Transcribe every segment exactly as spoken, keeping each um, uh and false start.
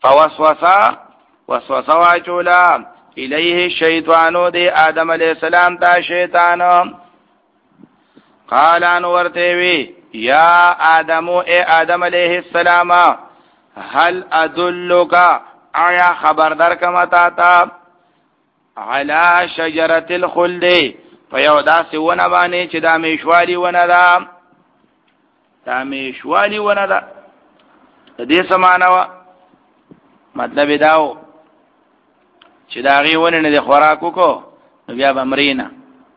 فوسوسا وسوسه واچولا الیه الشیطانو دی آدم علیہ السلام تا شیطان قال ان ورته وی یا آدمو اے آدم علیہ السلام هل ادلک آیا خبردار کما تا تا علی شجرة الخلد فیو داسی ونه بانی چې دا میشوالی ونه دا دا میشوالی ونه دا دې سمانه مطلب داو چې دا غي ونه نه د خوراکو کو بیا بمرینا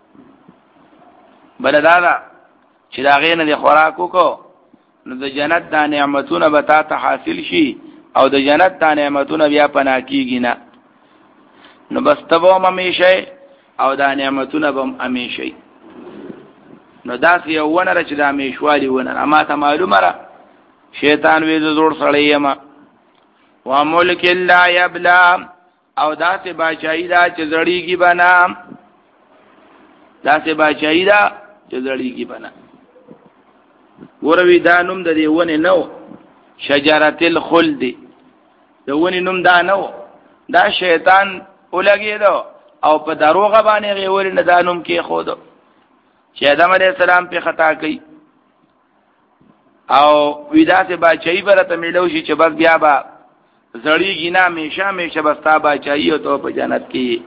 بل دا دا چې دا غي نه د خوراکو کو نو د جنت د نعمتونو به تا ته حاصل شي او د جنت د نعمتونو بیا پنا کیږي نه نو بس تبو ممیشه او دا نعمتونه بم امیشي نو دا سی ونه را چې دا میشوالی ونه اما ته معلومه را شیطان وې زوړ سړی یم و ملک لا یبلا او دا سی بچای دا چې زړیږي بنا دا سی بچای دا چې زړیږي بنا ګوروي دا نوم د دې ونه نو شجرة الخلد د ونه نوم دا نو دا شیطان ولګیدو او په دروغه باندې غوړي نه دانوم کې خود چې آدم علیہ السلام په خطا کوي او ودا سے بچای برته ملو شي چې بس بیا با زړیږي نه همیشه همیشه بستا بچای او ته په جنت کې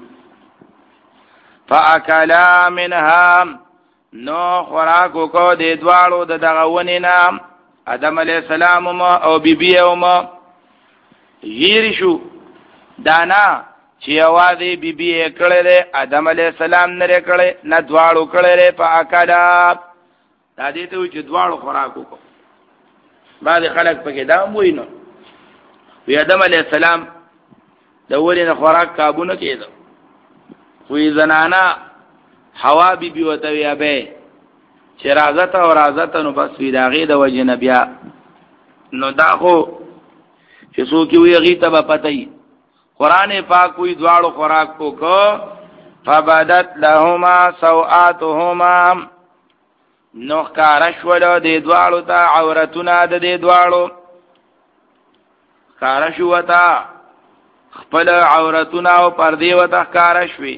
فاکلا منها نو خوراکو کو د دوالو د دغه ونی نام آدم علیہ السلام او بیبی او ما یری شو دانا چې اوازې بیبي کړه له آدم علی السلام نه کړه نه دواړو کړه له په اکاله دا دې ته چې دواړو خوراکو کو بعد خلک پکې دا وینو وی آدم علی السلام د ورینه خوراک کابونه کېده وی زنانا حوا بیبي وته وی به چې رازته او رازته نو بس وی داغه د وجه نبیا نو دا خو چې څوک وی غي ته په پتاي قرآن پاک کوئی دوارو خوراک کو کو فبدت لهما سوآتهما نوخ کارشولو دی دوارو تا عورتنا دا دی دوارو کارشو تا خپل عورتنا و پردی و تا کارشوی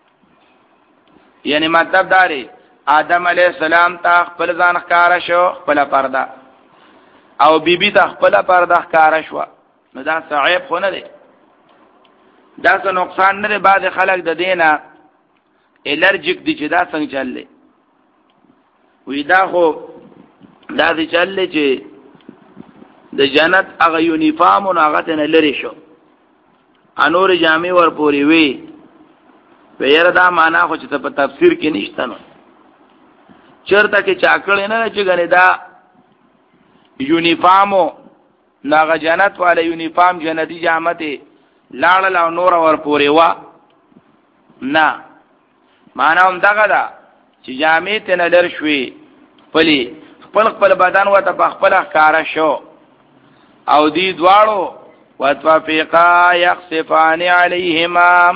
یعنی مطلب داری آدم علیہ السلام تا خپل ځان کارشو خپل پرده او بی بی تا خپل پرده کارشو نو دا صعیب خو نه دی دا څه نقصان نه بعد خلک د دینه الرجیک دي چې دا څنګه چللې وی دا خو دا دي چللې چې د جنت هغه یونیفارم او هغه ته لری شو انور جامع ور پوری وی ویره دا معنا خو چې په تفسیر کې نشته نو چرته کې چاکړې نه چې غنې دا یونیفارم ناغه جنت والا یونیفارم جنتی جامته لاړ لا نور ور پورې وا نه معنا هم دغه دا چې جامې ته نه لر شوي خپل خپل خپل بدن وته په خپل ښکارا شو او دی دواړو وتوفقا يخسفان عليهما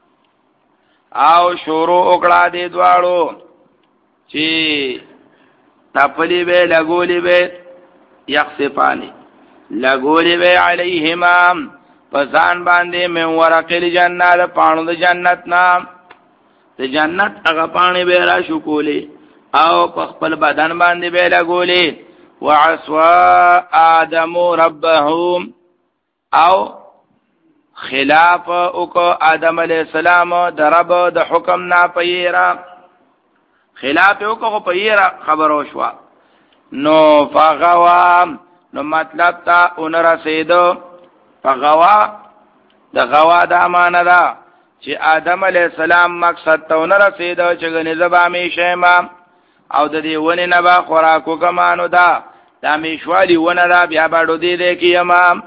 او شروع وکړه دی دواړو چې تپلی به لګولې به يخسفان لګولې به عليهما پسان باندې من ورقل جنت پانو د جنت نام د جنت هغه پانی به را شو کولې او په خپل بدن باندې به لګولې وعصوا آدم ربه او خلاف او کو آدم علیہ السلام د رب د حکم نه پیرا خلاف او کو پیرا خبرو شو نو فغوا نو مطلب تا اون رسیدو فغوا د غوا د معنا دا چې آدم علیہ السلام مقصد ته اون رسیدو چې غنی زبا می شیما او د دې ونه نه با خوراکو کمانو دا دا میشوالی ونه دا بیا باډو دې دې کیما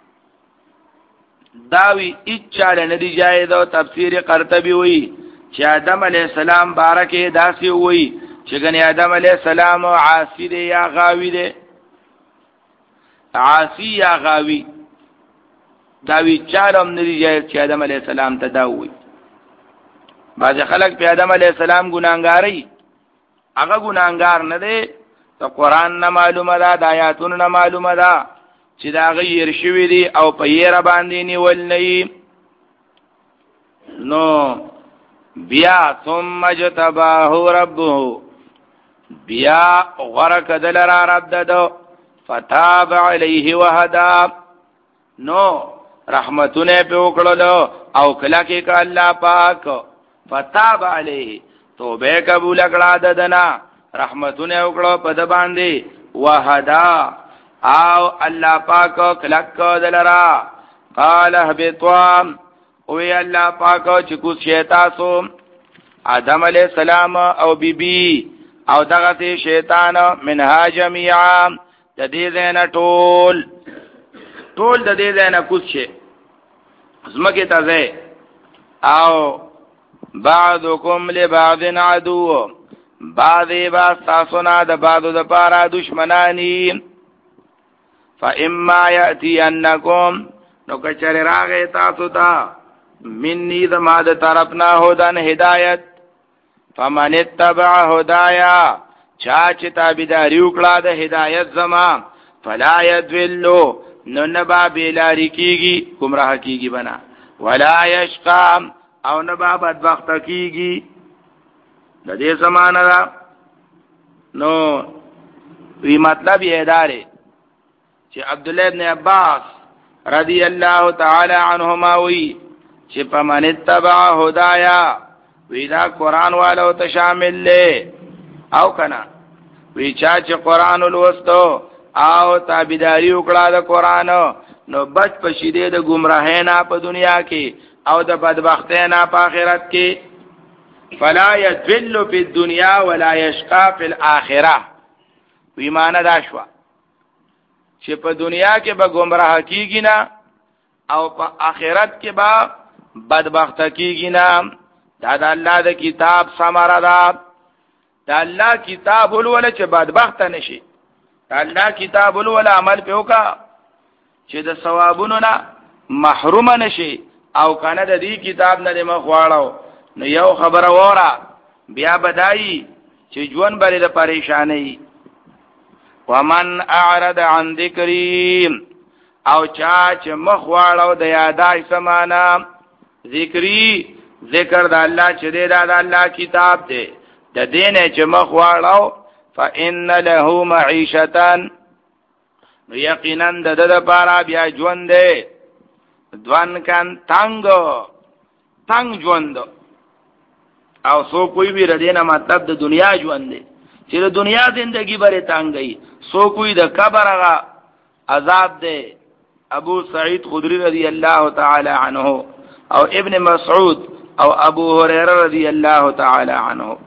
داوی اچاله ندی جایز او تفسیر قرطبی وی چې آدم علیہ السلام بارکه داسی وی چې غنی آدم علیہ السلام عاصی دی یا غاوی دی عاصی یا غاوی داوی چالم ندی جایز چې آدم علیہ السلام ته دا وی بعض خلک په آدم علیہ السلام ګناګاری هغه ګناګار نه دی ته قران نه معلومه ده د آیاتونو نه معلومه ده چې دا غیر شوی دی او په یې باندې نیول نه نو بیا ثم جتباه ربه بیا غرق دل را رب ددو فتاب علیه وهدا نو رحمتونه په وکړلو او کله کې ک الله پاک فتاب علیه توبه قبول کړه ددنا رحمتونه وکړو په د باندې وهدا او الله پاک کلک دلرا قال اهبطوا او الله پاک چې کو شیطانو آدم علیہ السلام او بی بی او دغه شیطان منها جميعا د دې زنه ټول ټول د دې زنه کوڅه زمکه تازه او بعضکم لبعض عدو بعضی با تاسونا د بعضو د پارا دشمنانی فاما یاتینکم نو کچره راغه تاسو ته منی زما د طرفنا هدن هدایت فمن اتبع هدایا چا چې تابعداري وکړه د هدایت زما فلا يذلوا نو نبا بیلاری کیږي گمراه کیږي بنا ولا یشقى او نبا بدبخت کیږي د دې زمانہ دا نو وی مطلب یې داري چې عبد الله ابن عباس رضی الله تعالی عنهما وی چې پمن اتبع هدایا وی دا قران والو ته شامل له او کنا وی چا چې قران ولوستو او تابعداري وکړه د قران نو بچ پشیده د گمراهۍ نه په دنیا کې او د بدبختۍ نه په آخرت کې فلا يذل في الدنيا ولا يشقى في الاخره وی معنا دا شو چې په دنیا کې به گمراه کیږي نه او په آخرت کې به بدبخت کیږي نه دا د الله د کتاب ثمره ده دا الله کتاب ولول چې بدبخت نشي دا الله کتاب ولول عمل په وکا چې د ثوابونو نه محروم نشي او کنه د دې کتاب نه مخواړو نو یو خبره وره بیا بدایي چې ژوند بری د پریشانی ومن اعرض عن ذکری او چا چې مخواړو د یادای سمانا ذکری ذکر د الله چې د الله کتاب دی د دینه چې مخواړو فإن له معيشة نو یقینا د د لپاره بیا ژوند دی دوان کان تنگ تنگ ژوند او سو کوئی بھی ردینا مطلب د دنیا ژوند دی چې د دنیا زندگی بره تنگي سو کوئی د قبر هغه عذاب دی ابو سعید خدری رضی الله تعالی عنه او ابن مسعود او ابو هريره رضی الله تعالی عنه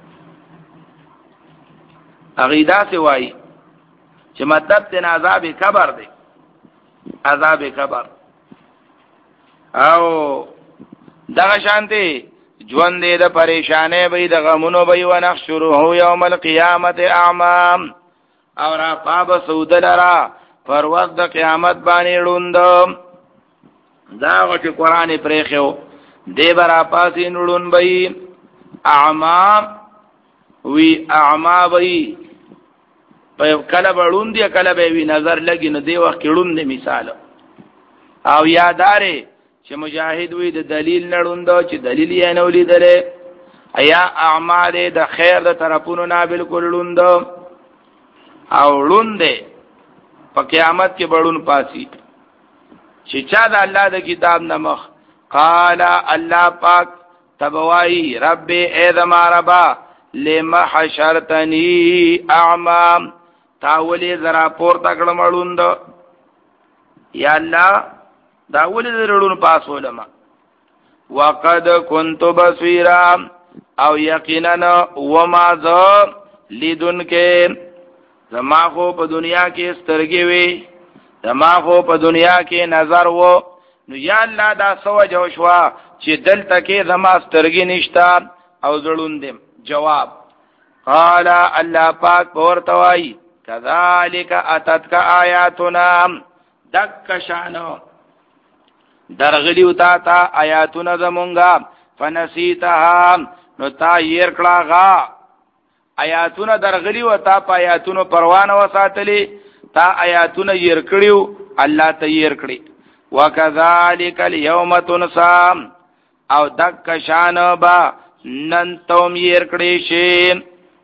عقیدہ سے وای چې مطلب تن عذاب قبر دی عذاب قبر او دغه شانته ژوند دې د پریشانې به د غمونو به و نحشره یوم القیامت اعمام او را پاب سود لرا پر وخت د قیامت باندې لوند دا وخت قران پرېخو دې برا پاسې نړون به اعمام وی اعما وی په کله بړون دی کله به وی نظر لګي نو دی وخت لړون دی مثال او یاداره چې مجاهد وی د دلیل نړوندو چې دلیل یې نه ولیدلې ایا اعمال د خیر د طرفونو نه بالکل لړوندو او لړوندې په قیامت کې بړون پاسي چې چا د الله د کتاب نمخ قال الله پاک تبوای رب ای ذما ربا لما حشرتنی اعمام تاولی زرا پور تکړه مړوند یا الله دا ولې درړون پاسولما وقد كنت بصيرا او یقینا وما ذا لیدن کې زما خو په دنیا کې سترګې وي زما خو په دنیا کې نظر وو نو یا الله دا سوجو شوا چې دلته کې زما سترګې نشتا او زړون دې جواب قال الله پاک ورتوي كذلك اتتك آیاتنا دک شانو درغلیو تا تا آیاتنا زمونگا فنسیتها نو تا یر کلاغا آیاتنا درغلیو تا پا آیاتنا پروانه و ساتلی تا آیاتنا یر کلیو الله تیر کړی وکذالک اليوم تنسا او دک شان با نن توم ير کړی شي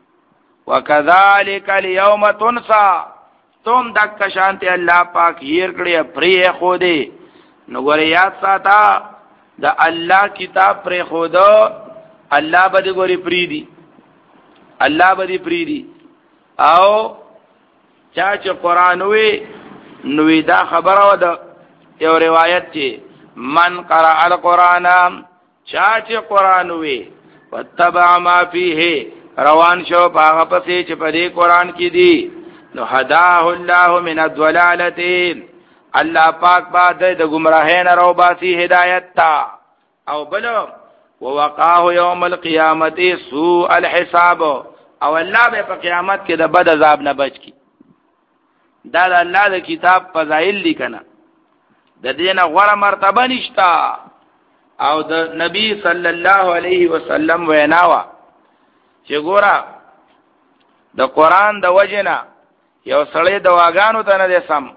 وکذالک اليوم تنسا توم دک شان ته الله پاک ير کړی پرې خو دې نو ور یاد ساته د الله کتاب پر خودو الله به ګوري پریدي الله به پریدي او چا چې قران وی نو دا خبره و د یو روایت چې من قرأ القرآن چا چې قران وی وتبع ما فيه روان شو هغه پسې چې په دې قران کې دي نو هداه الله من الضلاله الله پاک بعد د گمراهۍ نه رو باسي هدایت تا او بل ووقاه يوم القيامه سوء الحساب او الله به په قیامت کې د بد عذاب نه بچ کی دا د الله د کتاب فضایل لیکنه د دینه غوړه مرتبه نشتا او د نبی صلی الله علیه وسلم ویناوا چې ګورا د قران د وجنه یو سړی د واغانو ته نه سم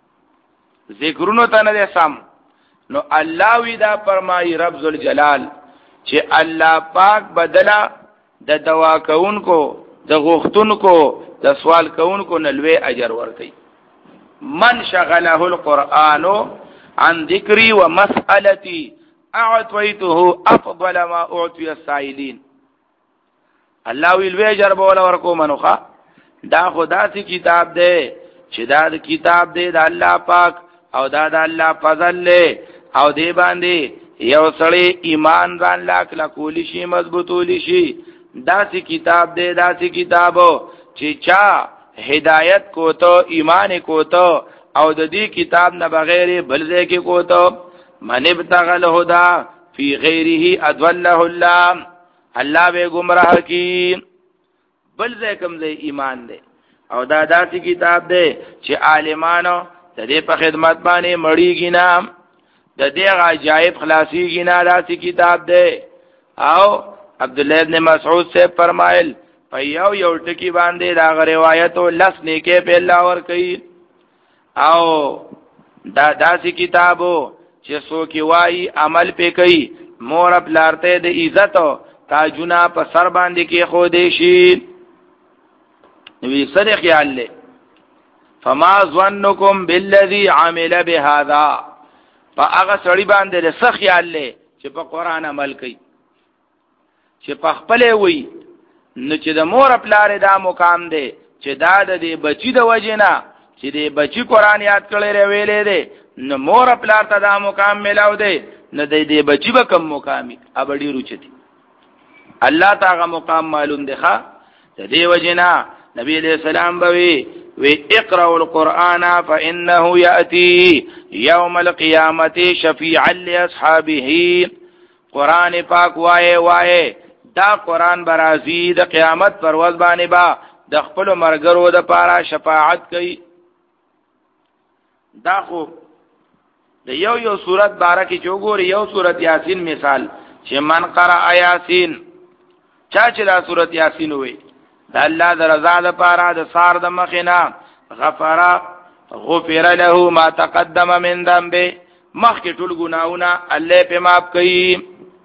ذکرونو ته نه سم نو الله وی دا فرمای رب ذل جلال چې الله پاک بدلا د دوا کوونکو د غختونکو د سوال کوونکو نلوي اجر ورکي من شغله القرآن عن ذکری ومسألتی اعطیته افضل ما اعطي السائلین الله وی لوي اجر بوله ورکو منوخه دا خدا سي کتاب دی چې دا د کتاب دی د الله پاک او دا د الله فضل له او دی باندې یو سړی ایمان ځان لاک لا کولی شي مضبوطولی شي دا سي کتاب دی دا سي کتابو چې چا هدایت کو ته ایمان کو ته او د دې کتاب نه بغیر بل ځای کې کو ته من ابتغل هدا فی غیره ادله الله الله به گمراه کی بل ځای کوم ځای ایمان دی او دا داسې کتاب دی چې عالمانو د دې په خدمت باندې مړیږي نه د دې عجایب خلاصيږي نه داسې کتاب دی او عبد الله ابن مسعود سے فرمایل په یو یو ټکی باندې دا روایتو لس نیکه په الله ور کوي او دا داسې کتابو چې څوک وایي عمل پې کوي مور خپلارته د عزت او تاجونه په سر باندې کې خو دې شي نو سره خیال له فما ظنكم بالذي عمل بهذا فاغه سړی باندې له څه خیال له چې په قران عمل کوي چې په خپل وي نو چې د مور خپلاره دا مقام دی چې دا د دې بچی د وجینا چې دې بچی قران یاد کړي ویلې دی نو مور خپلار ته دا مقام ملاو دی نو د دې بچی به کم مقامي ابډي روچتي الله تعالی مقام معلوم دی ښا د دې وجینا نبی علیہ السلام بوي وی اقرأوا القرآن فإنه يأتي يوم القيامة شفيعا لأصحابه قرآن پاک وائے وائے دا قرآن برازی دا قیامت پر وزبانی با دا خپل مرگرو دا پارا شفاعت کئی دا خو دا یو یو صورت بارا کی چوگوری یو صورت یاسین مثال چه من قرأ یاسین چاچ دا صورت یاسین ہوئی دا اللہ دا رضا دا پارا دا سار دا مخینا غفر غفر له ما تقدم من ذنبه مخ کی ټول گناہونا اللہ پہ معاف کئی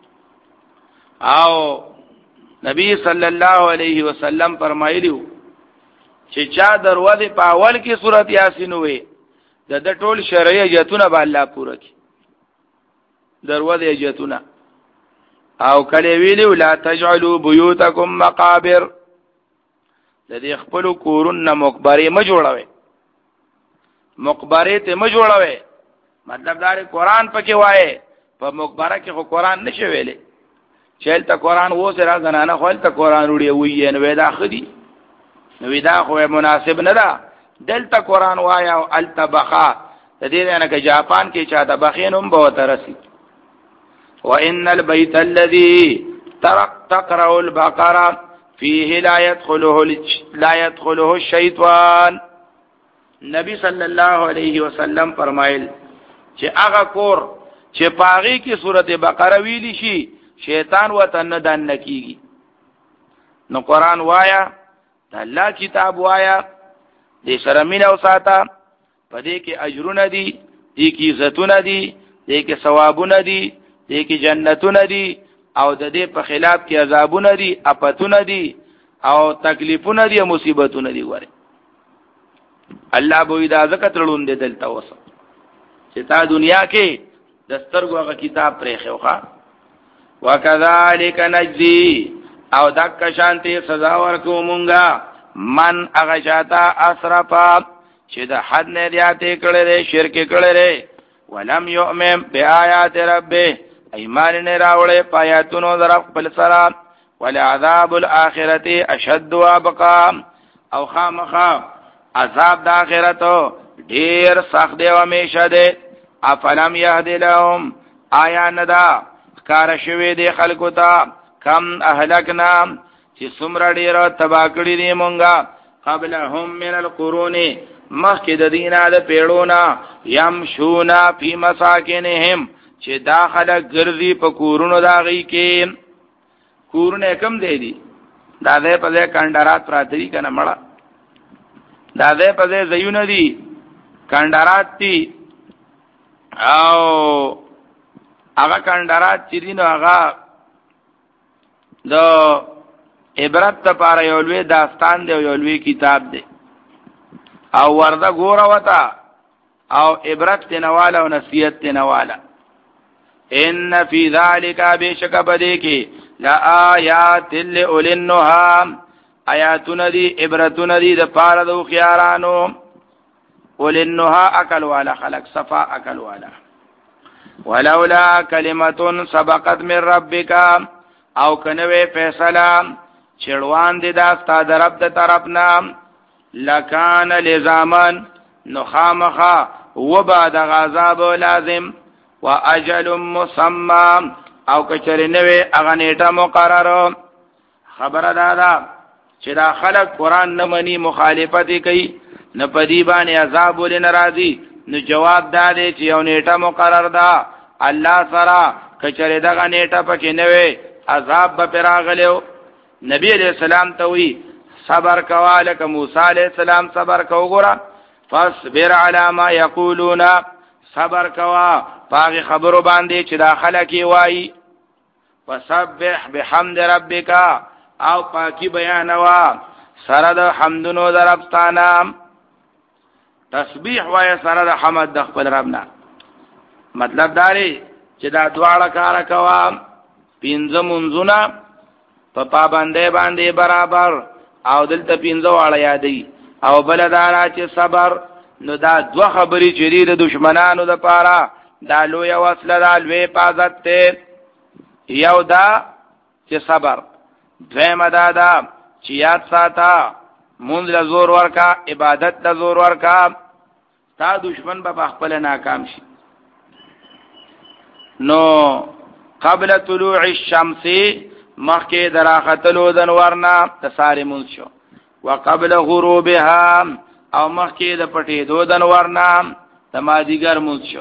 او نبی صلی اللہ علیہ وسلم فرمایلیو چې چا دروازه په اول کې سورۃ یاسین وې د د ټول شرعي ایتونه به الله پوره کړي دروازه ایتونه او کله ویلو لا تجعلوا بيوتكم مقابر د دې خپل کورونه مقبره ما جوړوي مقبره ته ما جوړوي مطلب دا قرآن پکې وایي په مقبره کې خو قرآن نشي ویلې چلته قرآن وو سره زنانه خپل ته قرآن وړي وي نو دا خدي نو دا خو مناسب نه ده دلته قرآن وایا او التبخا د دې نه کې جاپان کې چاته بخینوم به ترسي وان البيت الذي ترك تقرأ البقره فيه لا يدخله لا يدخله الشيطان نبی صلی الله علیه وسلم فرمایل چې هغه کور چې پاغي کې سورته بقره ویلی شي شیطان وته نه دان نکیږي نو قرآن وایا د الله کتاب وایا دې سره مين او ساته پدې کې اجرونه دي، دې کې عزتونه دي، دې کې ثوابونه دي، دې کې جنتونه دي، او د دې په خلاف کې عذابونه دي، اپتونه دي او تکلیفونه دي او مصیبتونه دي. وره الله به دا ذکر ترلون دې دلته وسه چې تا دنیا کې دسترګو هغه کتاب پرې خوخه. وکذالک نجزی او دک شانتی سزا ورکو مونږه من هغه چاته اسرفا چې د حد نه زیاتې کړي لري، شرک کړي لري، ولم یؤمن بیاات ربه ایمان نه راوړې پایاتونو در خپل سره، ولعذاب الاخرته اشد وابقا او خامخا عذاب د آخرت ډیر سخت دی او همیشه دی. افلم یهد لهم آیا ندا کار شوی دی خلکو ته کم اهلکنا چې څومره ډیر تبا کړی دی مونږه قبلهم من القرون مخکې د دینه د پیړونا یمشونا فی مساکنهم چې داخله ګرځي په کورونو داغي کې. کورونه کم دی دي دا دې په ځای کندرات پراتري کنه مړه، دا دې په ځای زيونه دي کندرات دي او هغه کندرات چې دین هغه د عبرت لپاره یو لوی داستان دی او یو لوی کتاب دی او ورده ګوره وتا او عبرت تنواله او نصیحت تنواله. ان فی ذلک بشک بدیکی لا آیات لأولی النهی آیاتون دی عبرتون دی د پاره د خيارانو. اولی النهی عقل والا خلق صفا عقل والا. ولولا کلمه سبقت من ربک او کنوې فیصله چړوان دي دا ستاد رب د طرفنا لکان لزامن نخامخا وبعد غذاب لازم واجل مسمى او کچری نوې اغه نیټه مقرره. خبره دادا چې دا خلق قران نه مني مخالفت کوي نه پدی باندې عذاب ولې ناراضي، نو جواب دادې چې یو نیټه مقرر ده الله سره کچری دغه نیټه پکې نوې عذاب به پراغلو. نبی علیہ السلام ته وی صبر کوا لک موسی علیہ السلام صبر کو غره فاصبر علی ما یقولون صبر کوا پاغه خبرو باندې چې داخله کی وای. وسبح بحمد ربک او پاکی بیان وا سره د حمدونو در ربستانه تسبیح وای سره د حمد د خپل ربنا. مطلب داري چې دا دواړه کار کوا پینځه منځونه په پابندې باندې برابر او دلته پینځه واړه یادې او بل دارا چې صبر. نو دا دوه خبرې چې د دشمنانو د پاره دا لوی وسله دا لوی حفاظت ته. یو دا چې صبر، دویمه دا دا چې یاد ساته مونږ له زور ورکا عبادت له زور ورکا تا دشمن به خپل ناکام شي. نو قبل طلوع الشمس مخکې دراختلو د نورنا تساری مونږ شو، وقبل غروبها او مخکې د پټېدو د نورنا تمادیګر مونږ شو،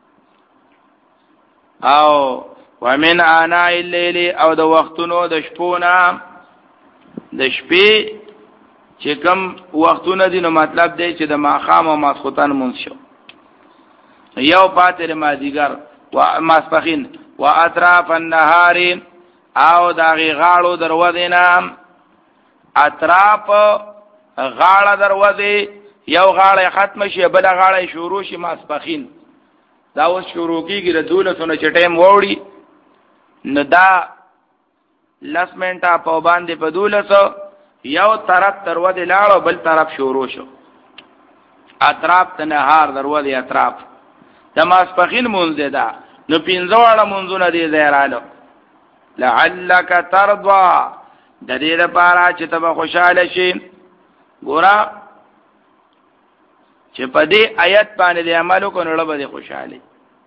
او ومن آناء الليل او د وختونو د شپونه د شپې چې کوم وختونه دي نو مطلب دی چې د ماخام او ماسختن مونږ شو. یو پاتره مادیګر و ماسپخین و اطراف النهار او داغي غاړو دروازې نام اطراف غاړه دروازې یو غاړه ختم شي بل غاړه شروع شي ماسپخین دا اوس شروع کیږي د دولتونو چې ټیم ووري نو دا لس منټه په باندې په دولسو یو طرف دروازې لاړو بل طرف شروع شو. اطراف ته نهار دروازې اطراف د ماسپخین مونږ ده نو پینځه واړه مونږونه دي زهرالو. لعلک ترضى د دې لپاره چې ته خوشاله شي. ګورا چې په دې آیت باندې د عمل وکړو نو به خوشاله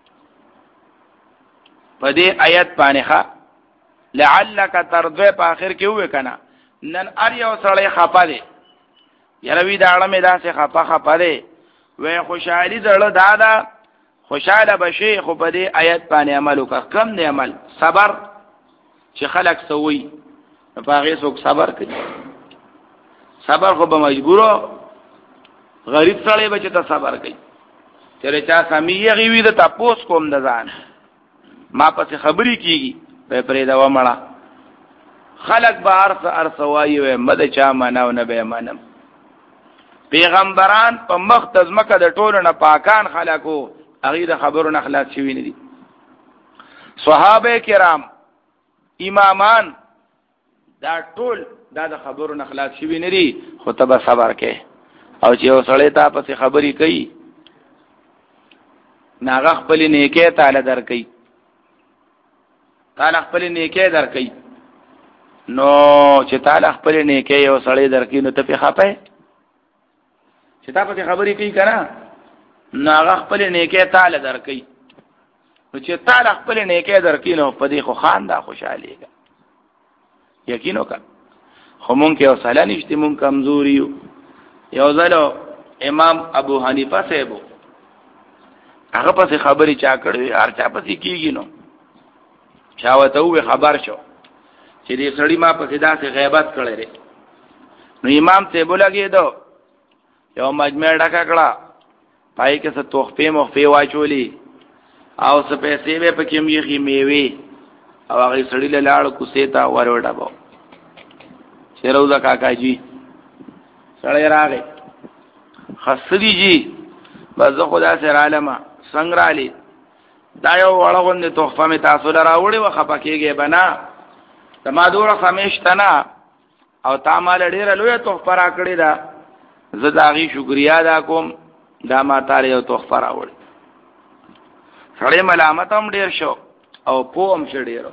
په دې آیت باندې ښا لعلک ترضى په اخر کې وې کنه نن ار یو سړی خپه دی یروي دا اړه مې دا څه خپه خپه دی وې خوشحالي زړه دادا خوشاله بشي خو په دې آیت باندې عمل وکړه. کم دی عمل صبر چې خلق سوي په هغه څوک صبر کوي. صبر خو به مجبورو غریب سړی به چې ته صبر کوي چې چا سمیه غوي د تاسو کوم د ځان ما پس خبرې کیږي په پرې دا ومړه خلق به ارث ارث وایي مده چا مناو نه به منم پیغمبران په مخ تزمکه د ټولو نه پاکان خلقو هغه د خبرو نه خلاص شوی نه دي صحابه کرام امامان دا ټول دا د خبرو نه خلاص شوی نه دي خو ته به صبر کې او چې وسړی تا پس خبرې کوي ناغه خپل نیکه تعالی درکې تعالی خپل نیکه درکې نو چې تعالی خپل نیکه یو سړی درکې نو ته په خپه چې تا په خبرې کوي کنه ناغه خپل نیکه تعالی درکې نو چې تعالی خپل نیکه درکې نو په دې خو خان دا خوشاليږي یقین وکړه خو مونږ کې اوساله نشته مونږ کمزوري یو یو ځلو امام ابو حنیفه صاحب هغه پس خبرې چا کړې هر چا پس کیږي نو چا وته وې خبر شو چې دې سړی ما په صدا سے غیبت کړې نو امام ته بولګې دو یو مجمع ډکا کړه پای کې څه توخپې مخفې واچولې او څه پیسې به پکې میخي میوي او هغه سړی له لاړ کوسې تا وروډا بو شیروزا کاکا جی سړی راغی خسری جی بس خدا سره عالمه څنګه رالی دا یو وړغون د تحفه می تاسو لراوړي و خپکیږي بنا تما دوره سمیشتنا او تا مال ډیره لوی تحفه را کړی دا زه داغي شکریا دا کوم دا ما تعالی یو تحفه راوړي سړی ملامت هم ډیر شو او پوم شه ډیرو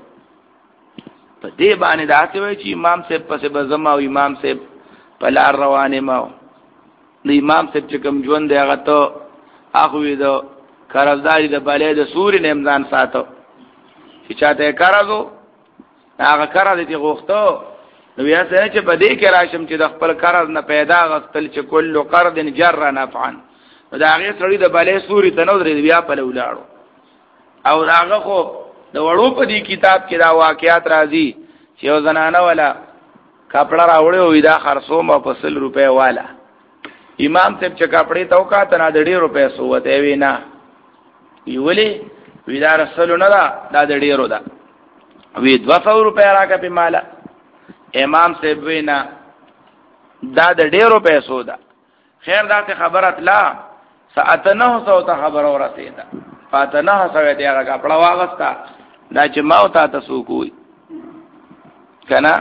په دې باندې دا څه وی چې امام صاحب پسې بزم او امام صاحب په لار روانه ما د امام صاحب چې کوم ژوند دی هغه ته اخوی دو قرضداري د بالې د سوري نمزان ساتو چې چاته قرضو هغه قرض دې غوښتو نو بیا څنګه چې بده کې راشم چې د خپل قرض نه پیدا غستل چې کله قرض جر نفعا دا هغه سړی د بالې سوري ته نو درې بیا په لولاړو او هغه خو د وړو په دې کتاب کې دا واقعیات راځي چې یو زنانه ولا کپڑا راوړی وې دا خرڅوم په سل روپے والا امام صاحب چې کپڑے تو کا تنا د ډیرو پیسو وته وینا ویولې ویدا رسول نه دا د ډیرو دا وی دو سو روپے راکا په مالا امام صاحب وینا دا د ډیرو پیسو دا خیر دا ته خبرت لا ساتنه سو ته خبر اورته دا فاتنه سو ته هغه کپڑا واغستا دا چې ما او تاسو کوی کنه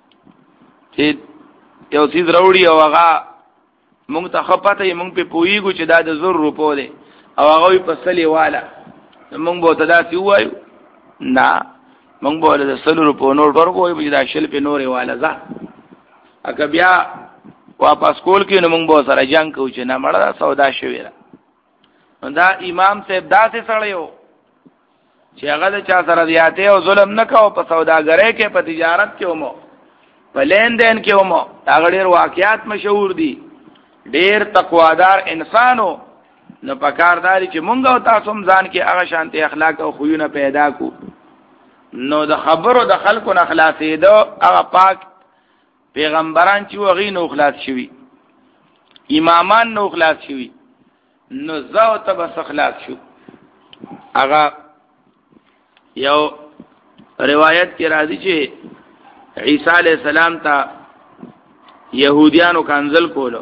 چې یو چیز وروړي او هغه مونږ ته خپته یې مونږ په پویګو چې دا د زر روپو دی او هغه په سلی والا مونږ به تدا سی وایو نه مونږ به د سل روپو نور ورکوې چې دا شل په نورې والا ځه اګه بیا واپس کول کې نو مونږ به سره جنگ کوو چې نه مړه سودا شوی را دا امام صاحب داسې سړیو چې هغه د چا سره زیاته او ظلم نه کاوه په سوداګرۍ کې په تجارت کې ومو په لین دین کې ومو هغه ډېر واقعیات مشهور دي ډېر تقوادار انسانو نو پکارداري چې مونږ او تاسو هم ځان کې هغه شانتي اخلاق او خوونه پیدا کو نو د خبرو د خلکو نه خلاصې دو هغه پاک پیغمبران چې وغي نو خلاص شوي امامان نو خلاص شوي نو زاو ته بس خلاص شو هغه یو روایت کې راځي چې عیسی علیہ السلام ته يهوديانو کنزل کولو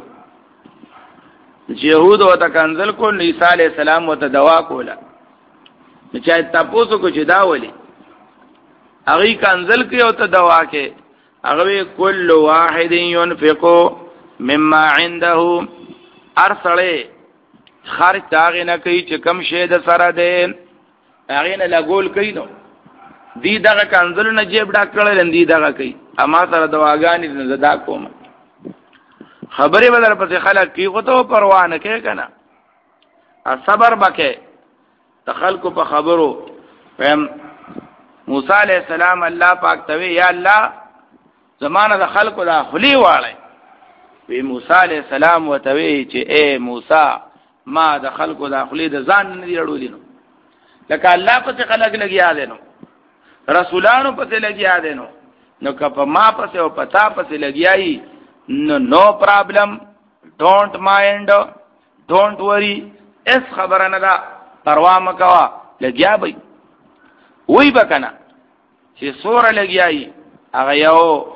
چې يهود او ته کنزل کول عیسی علیہ السلام وته دوا کوله چې تاسو کو چې دا ولي هغه کنزل کې او ته دوا کې هغه کل واحد ينفقو مما عنده ارسله خرج داغه نه کوي چې کم شی د سره ده هغه نه لګول کوي نو دی دغه کنزل نه جیب ډاکټر لندې دغه کوي اما سره دواګانې نه زدا کوم خبره بدل پسې خلک کی خو ته پروا نه کوي کنه صبر بکې تخلق په خبرو فهم موسی علیہ السلام الله پاک ته یا الله زمانه د خلق د خلی واړی وی موسی علیہ السلام وتوی چې اے موسی ما د خلق د خلی د ځان نه جوړولې نو لکه الله پسې خلق لګیا دي نو رسولانو پسې لګیا دي نو نو کپ ما پسې او پتا پسې لګیای نو نو پرابلم ډونټ مایند ډونټ وری اس خبره نه ده پروا مکوا لګیا به وای بکنه چې سوره لګیای هغه یو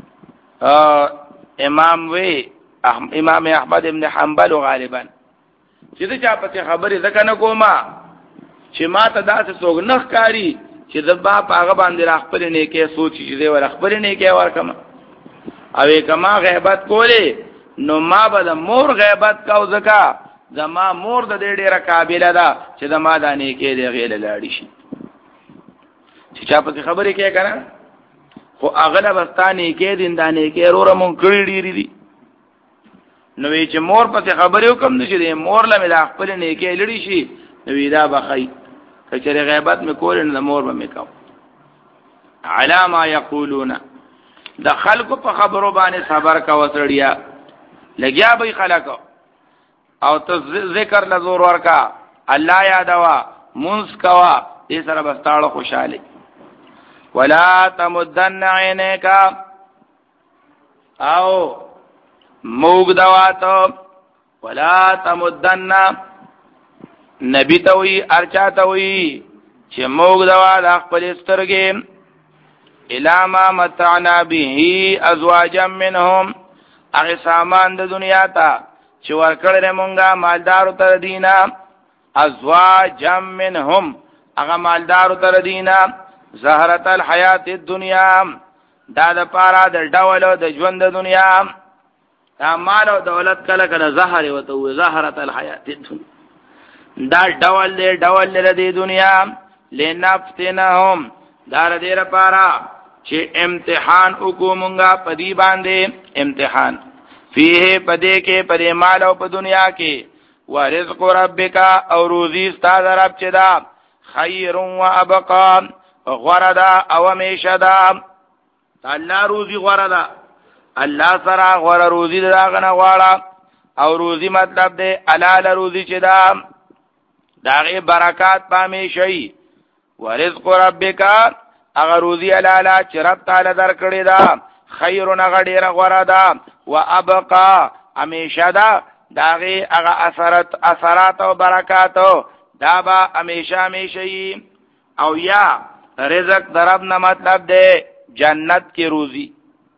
امام وی امام احمد ابن حنبل غالبا چې دا چا په خبره ځکه نه کومه چې ما ته داسې څوک نخ کاری چې د با په هغه باندې راخپل نه کې سوچ چې دی ور خپل نه کې ورکم او کما غیبت کوله نو ما به د مور غیبت کاو ځکه زما مور د دې ډیره قابلیت ده چې د ما د نه کې دی غیله لاړی شي چې چا په خبره کې کنه خو اغلب استانه کې دیندانه کې وروره مونږ کړی ډیری دي نو چې مور په خبره وکم نشي دی مور لمه د خپل نه کې لړی شي نو دا بخی کچره غیبت می کول نه مور به می کو علامه یقولون د خلق په خبرو باندې صبر کا وسړیا لګیا به خلق او ته ذکر لزور ورکا الله یادوا منس کوا دې سره بستاړه خوشاله ولا تمدن عینک او موګ دوات ولا تمدن نبی ته وی ارچا ته وی چې موږ دوا د خپل سترګې الاما متعنا به ازواجا منهم هغه سامان د دنیا ته چې ورکړل مونږه مالدارو تر دینا ازواجا منهم هغه مالدارو تر دینا زهرت الحیات الدنیا دا د پارا د ډول د ژوند د دنیا دا مال او دولت کله کله زهر وته زهرت الحیات الدنیا دا ډول دې ډول لري د دنیا لنفتنهم دار دې لپاره چې امتحان وکومږه پدی باندې امتحان فيه پدې کې پدې مال او په دنیا کې ورزق ربک او روزي ستاسو رب چې دا خیر و ابقا غردا او میشدا الله روزي غردا الله سره غره روزي داغنه غواړه او روزي مطلب دې حلال روزي چې دا داغه برکات پامې شي ورزق ربک اگر روزي حلاله چې رب تعالی درکړي دا خیرون غډیره غوړه ده و ابقا همیشه ده داغه هغه اثرات اثرات او برکات دا به همیشه همیشه او یا رزق درب نه مطلب ده جنت کې روزي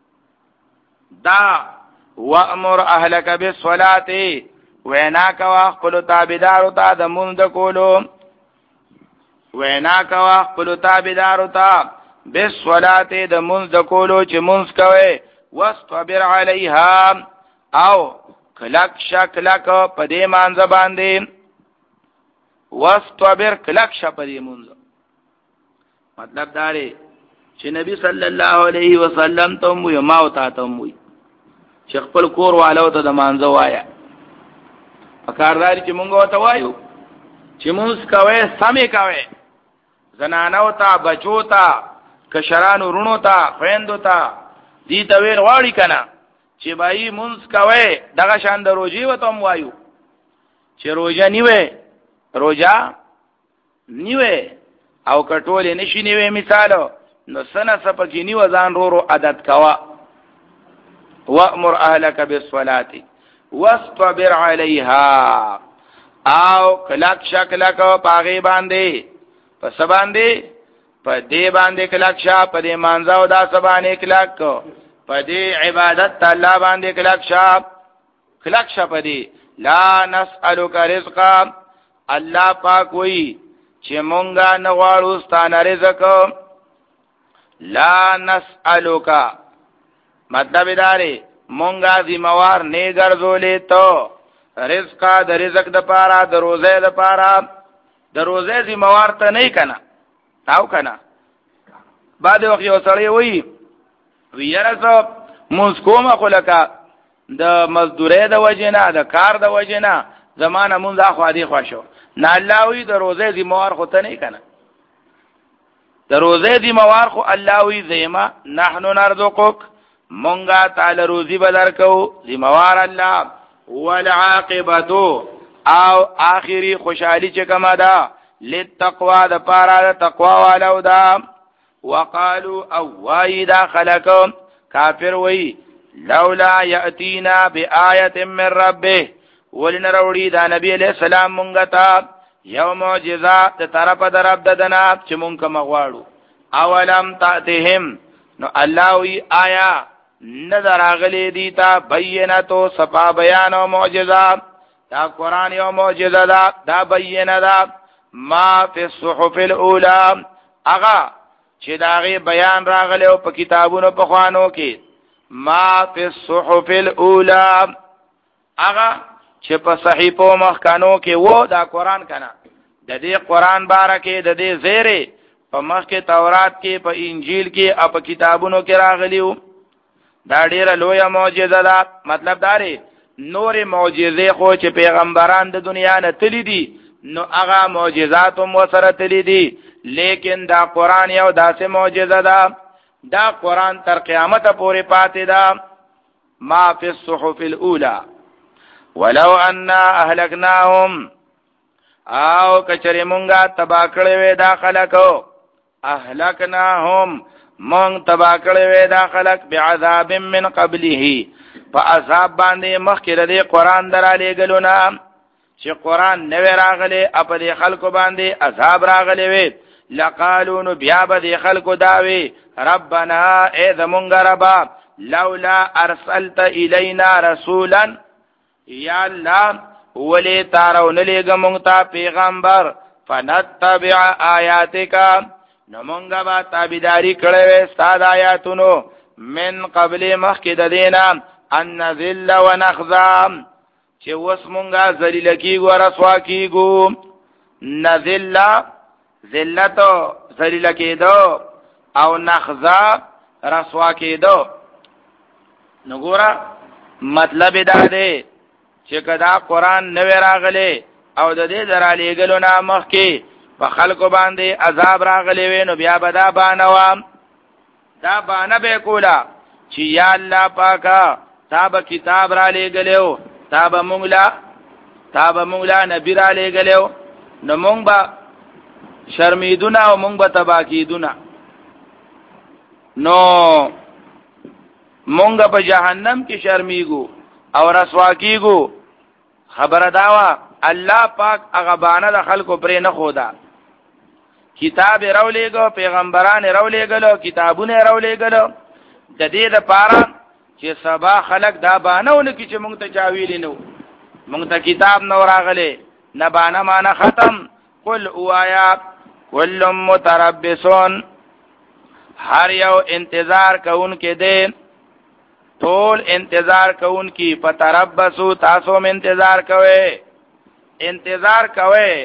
دا وامر اهلک بالصلاه وینا کوا خپل تابعدارو ته د مونږ د کولو وینا کوا خپل تابعدارو ته بالصلاه د مونږ د کولو چې مونږ کوي واستبر علیها او کلک شکلک په دې مانځ باندې واستبر کلک ش په دې مونږ مطلب دا دی چې نبی صلی الله علیه وسلم ته مو ما او تا ته مو چې خپل کور والو ته د مانځ وایا پکارداري چې مونږ وته وایو چې مونږ کوي سمې کوي زنانو ته بچو ته کشرانو رونو ته خويندو ته دي ته ویل واړی کنه چې بای مونږ کوي دغه شان د روزي وته وایو چې روزه نیوي روزه نیوي او کټول نشي نیوي مثال نو سنه سپکی نیو ځان رورو عادت کوا وامر اهلک بالصلاه واستبر علیها او کلک شکلک پاغي باندې پس باندې په دې باندې کلک شا په دې مانځو دا سبانه کلک په دې عبادت الله باندې کلک شا کلک شا په دې لا نسالک رزقا الله پاک وی چې مونږه نه غواړو ستانه رزق لا نسالک مطلب داري مونږه ذمہوار نه ګرځولې ته رزق د رزق د پاره د روزه د پاره د روزه ذمہوار ته نه کنا تاو کنا بعد وخت یو سړی وی ویره زه مسکومه خلکا د مزدورې د وجنه د کار د وجنه زمانه مونږه خو دې خوشو نه الله وی د روزه ذمہوار خو ته نه کنا د روزه ذمہوار خو الله وی زیما نحنو نرزقک مونږه تعالی روزي بدر کو ذمہوار الله والعاقبتو او آخری خوشحالی چې کومه ده للتقوا د پاره د تقوا والو ده وقالو او وای دا خلق کافر وی لولا یاتینا بآیه من ربه ولن راوړي دا نبی علیہ السلام مونږ ته یو معجزه ته طرف درب ددنا چې مونږ کوم غواړو. اولم تاتهم نو الله وی آیا نظر اغلی دیتا بینتو صفا بیان او معجزه دا قران یو معجزه دا دا بینه دا ما فی الصحف الاولى اغا چې داغه بیان راغلی او په کتابونو په خوانو کې ما فی الصحف الاولى اغا چې په صحیفو مخکانو کې وو دا قران کنه د دې قران بارکه د دې زیره په مخ کې تورات کې په انجیل کې او په کتابونو کې راغلیو دا ډیره لویه معجزه ده. مطلب دا دی نور معجزې خو چې پیغمبران د دنیا نه تللی دي نو هغه معجزات هم وسره تللی دي، لیکن دا قران یو داسې معجزه ده دا قران تر قیامت پورې پاتې ده. ما فی الصحف الاولى ولو اننا اهلكناهم او کچری مونږه تبا کړې وې دا خلکو اهلكناهم مونږ تبا کړې وې دا خلک بعذاب من قبله فعذاب باندې مخکې د قران دراله غلونه چې قران نو راغله په دې خلکو باندې عذاب راغله وې لقالو نو بیا به دې خلکو داوي ربنا اذ مونږ ربا لولا ارسلت الینا رسولا یا الله ولی تارون لګه مونږ ته پیغمبر فنتبع آیاتک نو مونږه با تابعداري کړې وې ستاد آیاتونو من قبل مخکې د دینه ان نذل ونخزا چې وس مونږه ذلیل کیږو رسوا کیږو. نذل ذلت ذلیل کېدو او نخزا رسوا کېدو. نو ګوره مطلب دا دی چې کدا قران نو راغله او د دې دراله غلو نامخ کې په خلکو باندې عذاب راغلی وي نو بیا به دا بانوام دا بانه به کولا چې یا الله پاکا تاب کتاب را لګلو تاب مونږلا تاب مونږلا نبی را لګلو نو مونږ به شرمیدونه او مونږ به تبا کیدونه نو مونږ په جهنم کې شرمیګو او رسوا کیګو. خبر داوا الله پاک هغه بانه د خلکو پرې نه خودا کتاب راولېګو پیغمبران راولېګلو کتابونه راولېګلو د دې لپاره چې سبا خلک دا بانهونه کې چې مونږ ته چاویل نو مونږ ته کتاب نو راغله نه بانه معنا ختم. قل اوایا کل متربصون هر یو انتظار کوون کې دین ټول انتظار کوون کی فتربصوا تاسو هم انتظار کوئ انتظار کوئ.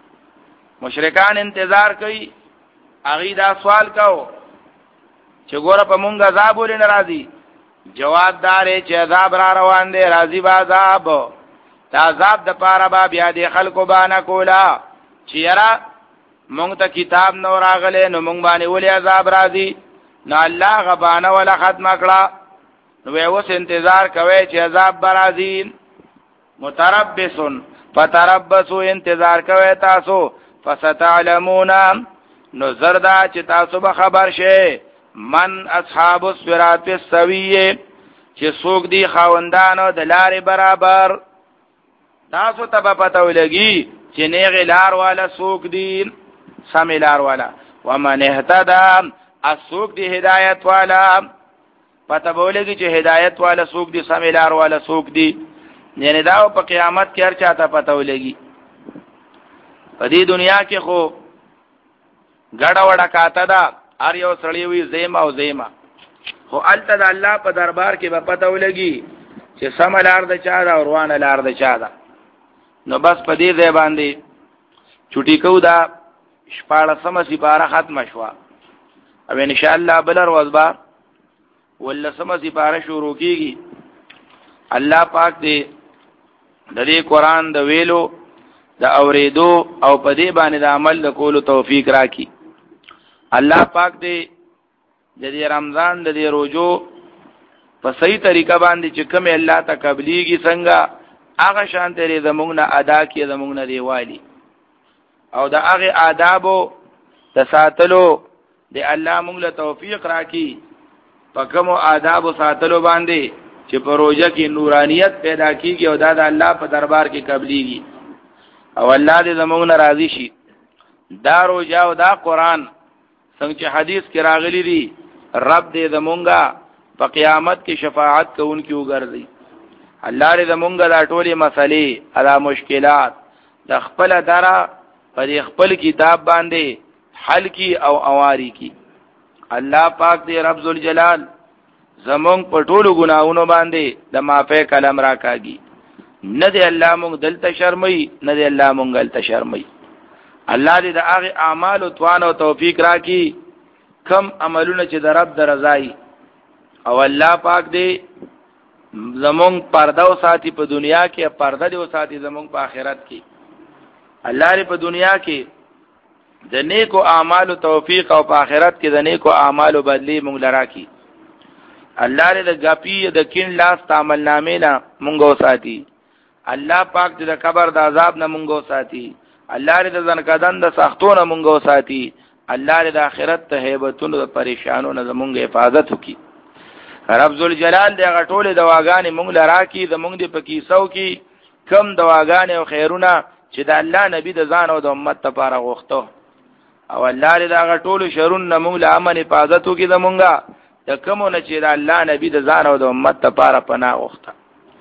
مشرکان انتظار کوي اغي دا سوال کو چې ګوره په مونږ عذاب ولې ناراضي. جواب دار چې عذاب را روان دي راضي با عذاب دا عذاب د پاره با بیا د خلکو باندې کولا چې یرا مونږ ته کتاب نو راغله نو مونږ باندې ولې عذاب راضي. نو الله غبانه ولا ختم کړه نو اوس انتظار کوي چې عذاب برازي. متربصون فتربصوا انتظار کوي تاسو فستعلمون نو زردا چې تاسو به خبر شئ من اصحاب الصراط السوي چې څوک دي خاوندانو د لارې برابر. تاسو ته به پته ولګي چې نیغه لار والا څوک دي سم لار والا ومن اهتدى څوک دي هدایت والا پته بولېږي چې هدایت والا څوک دي سم لار والا څوک دي. یعنی دا په قیامت کې هر چاته پته ولګي. په دې دنیا کې خو ګډه وډه کاته ده هر یو سړی وي زیما او زیما خو الته د الله په دربار کې به پته ولګي چې سم لار د چا ده او روانه لار د چا ده. نو بس په دې ځای باندې چټي کو دا شپاړسمه سپاره ختم شوه او ان شاء الله بل ورځ به ولسمه سپاره شروع کیږي. الله پاک دې د دې قران د ویلو د اوریدو او په دې باندې د عمل د کولو توفیق راکړي. الله پاک دې د دې رمضان د دې روزو په صحیح طریقه باندې چې کوم الله ته قبليږي څنګه هغه شان ته زمونږ نه ادا کړي زمونږ نه دیوالي او د هغه آدابو د ساتلو د الله موږ له توفیق راکړي. په کوم آداب ساتلو باندې چې په روزه کې نورانیت پیدا کیږي او دا د الله په دربار کې قبليږي او الله دې زموږ ناراضي شي. دا روزه او دا قران څنګه چې حدیث کې راغلي دي رب دې زمونږه په قیامت کې شفاعت کوونکی وګرځي. الله دې زمونږه دا ټولې مسلې ادا مشکلات د خپل دره په خپل کتاب باندې حل کی او اواری کی. الله پاک دې رب ذوالجلال زمونږ په ټولو ګناہوں باندې د معافی کلام راکاږي. نه دې الله مونږ دلته شرمای نه دې الله مونږ دلته شرمای. الله دې د هغه اعمال او توان او توفیق راکړي کم عملونه چې د رب د رضای او الله پاک دې زمونږ پرده او ساتي په دنیا کې پرده دې او ساتي زمونږ په آخرت کې. الله دې په دنیا کې د نیکو اعمال او توفیق او په آخرت کې د نیکو اعمال او بدلی مونږ لرا کی. الله دې د غپی د کین لاس تعامل نامې نه مونږ او ساتي. الله پاک دې د قبر د عذاب نه مونږ او ساتي. الله دې د ځنکدن د سختونو مونږ او ساتي. الله دې د آخرت ته hebatونو د پریشانو نه زمونږ حفاظت وکي. رب ذوالجلال دې غټول دواګانې مونږ لرا کی زمونږ دې پکې سو کی کم دواګانې او خیرونه چې د الله نبی د ځان او د امت لپاره غوښتو او الله دې دا غټول شرون نه مونږ له امن حفاظت وکي زمونږه د کومو نه چې د الله نبی د ځان او د امت لپاره پناه غوښته.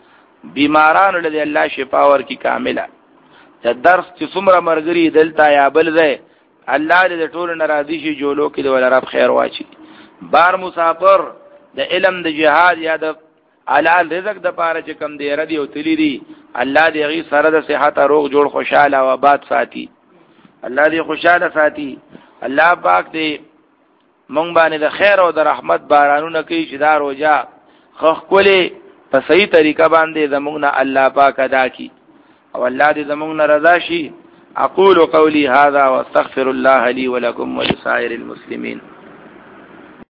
بیمارانو له الله شفا ورکي کامله. د درس چې څومره مرګري دلته یا بل ځای الله دې ټول ناراضي شي جوړو کې د ول رب خیر واچي. بار مسافر د علم د جهاد یا د حلال رزق د پاره چې کم دی ردی او تلی دی الله دې غي سره د صحت روغ جوړ خوشاله او آباد ساتي. الله دې خوشاله ساتي. الله پاک دې مونږ باندې د خیر او د رحمت بارانونه کوي چې دا روزه خخ کولې په صحیح طریقه باندې زمونږ نه الله پاک ادا کی او الله دې زمونږ نه رضا شي. اقول قولي هذا واستغفر الله لي ولكم ولسائر المسلمين.